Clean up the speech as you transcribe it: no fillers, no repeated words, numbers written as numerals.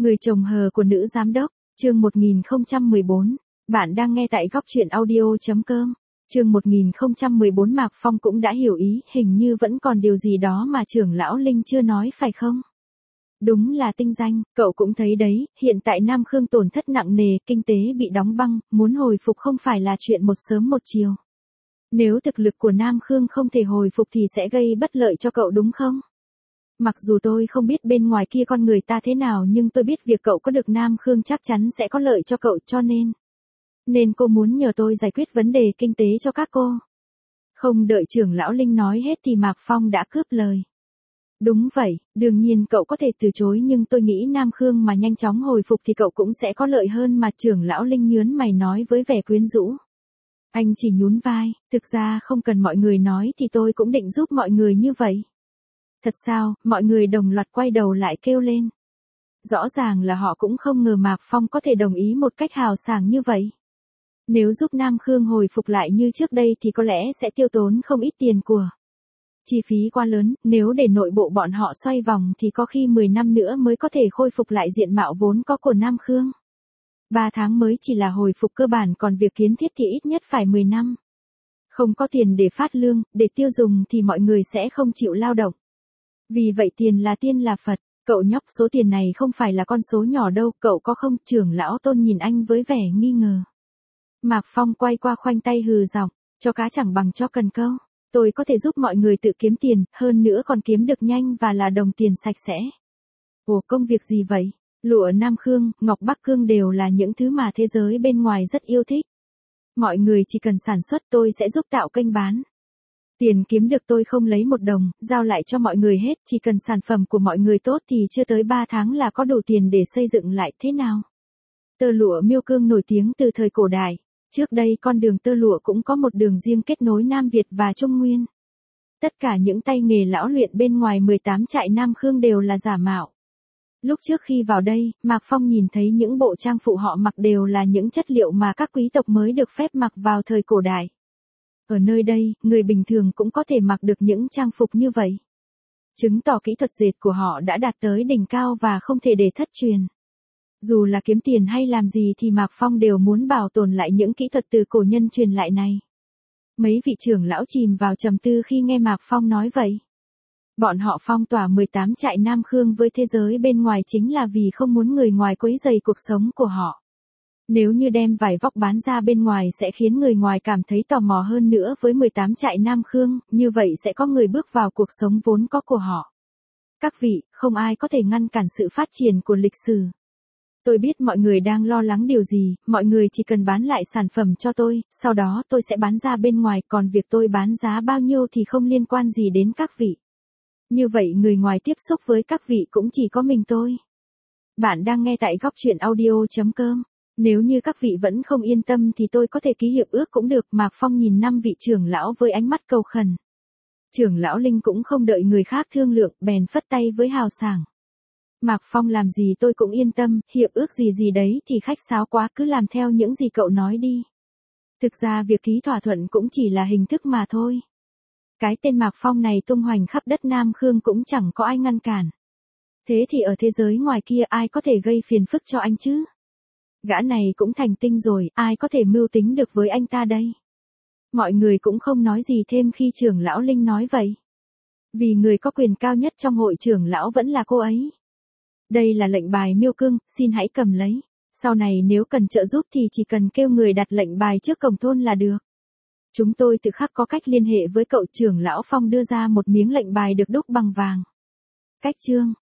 Người chồng hờ của nữ giám đốc, chương 1014. Bạn đang nghe tại góc truyện audio.com. Chương 1014 Mạc Phong cũng đã hiểu ý, hình như vẫn còn điều gì đó mà trưởng lão Linh chưa nói phải không? Đúng là tinh danh, cậu cũng thấy đấy, hiện tại Nam Khương tổn thất nặng nề, kinh tế bị đóng băng, muốn hồi phục không phải là chuyện một sớm một chiều. Nếu thực lực của Nam Khương không thể hồi phục thì sẽ gây bất lợi cho cậu đúng không? Mặc dù tôi không biết bên ngoài kia con người ta thế nào nhưng tôi biết việc cậu có được Nam Khương chắc chắn sẽ có lợi cho cậu cho nên cô muốn nhờ tôi giải quyết vấn đề kinh tế cho các cô. Không đợi trưởng lão Linh nói hết thì Mạc Phong đã cướp lời. Đúng vậy, đương nhiên cậu có thể từ chối nhưng tôi nghĩ Nam Khương mà nhanh chóng hồi phục thì cậu cũng sẽ có lợi hơn mà trưởng lão Linh nhớn mày nói với vẻ quyến rũ. Anh chỉ nhún vai, thực ra không cần mọi người nói thì tôi cũng định giúp mọi người như vậy. Thật sao, mọi người đồng loạt quay đầu lại kêu lên. Rõ ràng là họ cũng không ngờ Mạc Phong có thể đồng ý một cách hào sảng như vậy. Nếu giúp Nam Khương hồi phục lại như trước đây thì có lẽ sẽ tiêu tốn không ít tiền của. Chi phí quá lớn, nếu để nội bộ bọn họ xoay vòng thì có khi 10 năm nữa mới có thể khôi phục lại diện mạo vốn có của Nam Khương. 3 tháng mới chỉ là hồi phục cơ bản còn việc kiến thiết thì ít nhất phải 10 năm. Không có tiền để phát lương, để tiêu dùng thì mọi người sẽ không chịu lao động. Vì vậy tiền là tiên là Phật, cậu nhóc số tiền này không phải là con số nhỏ đâu, cậu có không? Trưởng lão Tôn nhìn anh với vẻ nghi ngờ. Mạc Phong quay qua khoanh tay hừ giọng, cho cá chẳng bằng cho cần câu. Tôi có thể giúp mọi người tự kiếm tiền, hơn nữa còn kiếm được nhanh và là đồng tiền sạch sẽ. Ủa công việc gì vậy? Lụa Nam Khương, ngọc Bắc Cương đều là những thứ mà thế giới bên ngoài rất yêu thích. Mọi người chỉ cần sản xuất tôi sẽ giúp tạo kênh bán. Tiền kiếm được tôi không lấy một đồng, giao lại cho mọi người hết, chỉ cần sản phẩm của mọi người tốt thì chưa tới 3 tháng là có đủ tiền để xây dựng lại thế nào. Tơ lụa Miêu Cương nổi tiếng từ thời cổ đại. Trước đây con đường tơ lụa cũng có một đường riêng kết nối Nam Việt và Trung Nguyên. Tất cả những tay nghề lão luyện bên ngoài 18 trại Nam Khương đều là giả mạo. Lúc trước khi vào đây, Mạc Phong nhìn thấy những bộ trang phụ họ mặc đều là những chất liệu mà các quý tộc mới được phép mặc vào thời cổ đại. Ở nơi đây, người bình thường cũng có thể mặc được những trang phục như vậy. Chứng tỏ kỹ thuật dệt của họ đã đạt tới đỉnh cao và không thể để thất truyền. Dù là kiếm tiền hay làm gì thì Mạc Phong đều muốn bảo tồn lại những kỹ thuật từ cổ nhân truyền lại này. Mấy vị trưởng lão chìm vào trầm tư khi nghe Mạc Phong nói vậy. Bọn họ phong tỏa 18 trại Nam Khương với thế giới bên ngoài chính là vì không muốn người ngoài quấy rầy cuộc sống của họ. Nếu như đem vải vóc bán ra bên ngoài sẽ khiến người ngoài cảm thấy tò mò hơn nữa với 18 trại Nam Khương, như vậy sẽ có người bước vào cuộc sống vốn có của họ. Các vị, không ai có thể ngăn cản sự phát triển của lịch sử. Tôi biết mọi người đang lo lắng điều gì, mọi người chỉ cần bán lại sản phẩm cho tôi, sau đó tôi sẽ bán ra bên ngoài, còn việc tôi bán giá bao nhiêu thì không liên quan gì đến các vị. Như vậy người ngoài tiếp xúc với các vị cũng chỉ có mình tôi. Bạn đang nghe tại góc truyện audio.com. Nếu như các vị vẫn không yên tâm thì tôi có thể ký hiệp ước cũng được. Mạc Phong nhìn 5 vị trưởng lão với ánh mắt cầu khẩn. Trưởng lão Linh cũng không đợi người khác thương lượng, bèn phất tay với hào sảng. Mạc Phong làm gì tôi cũng yên tâm, hiệp ước gì gì đấy thì khách sáo quá, cứ làm theo những gì cậu nói đi. Thực ra việc ký thỏa thuận cũng chỉ là hình thức mà thôi. Cái tên Mạc Phong này tung hoành khắp đất Nam Khương cũng chẳng có ai ngăn cản. Thế thì ở thế giới ngoài kia ai có thể gây phiền phức cho anh chứ? Gã này cũng thành tinh rồi, ai có thể mưu tính được với anh ta đây? Mọi người cũng không nói gì thêm khi trưởng lão Linh nói vậy. Vì người có quyền cao nhất trong hội trưởng lão vẫn là cô ấy. Đây là lệnh bài Miêu Cương, xin hãy cầm lấy. Sau này nếu cần trợ giúp thì chỉ cần kêu người đặt lệnh bài trước cổng thôn là được. Chúng tôi tự khắc có cách liên hệ với cậu. Trưởng lão Phong đưa ra một miếng lệnh bài được đúc bằng vàng. Cách chương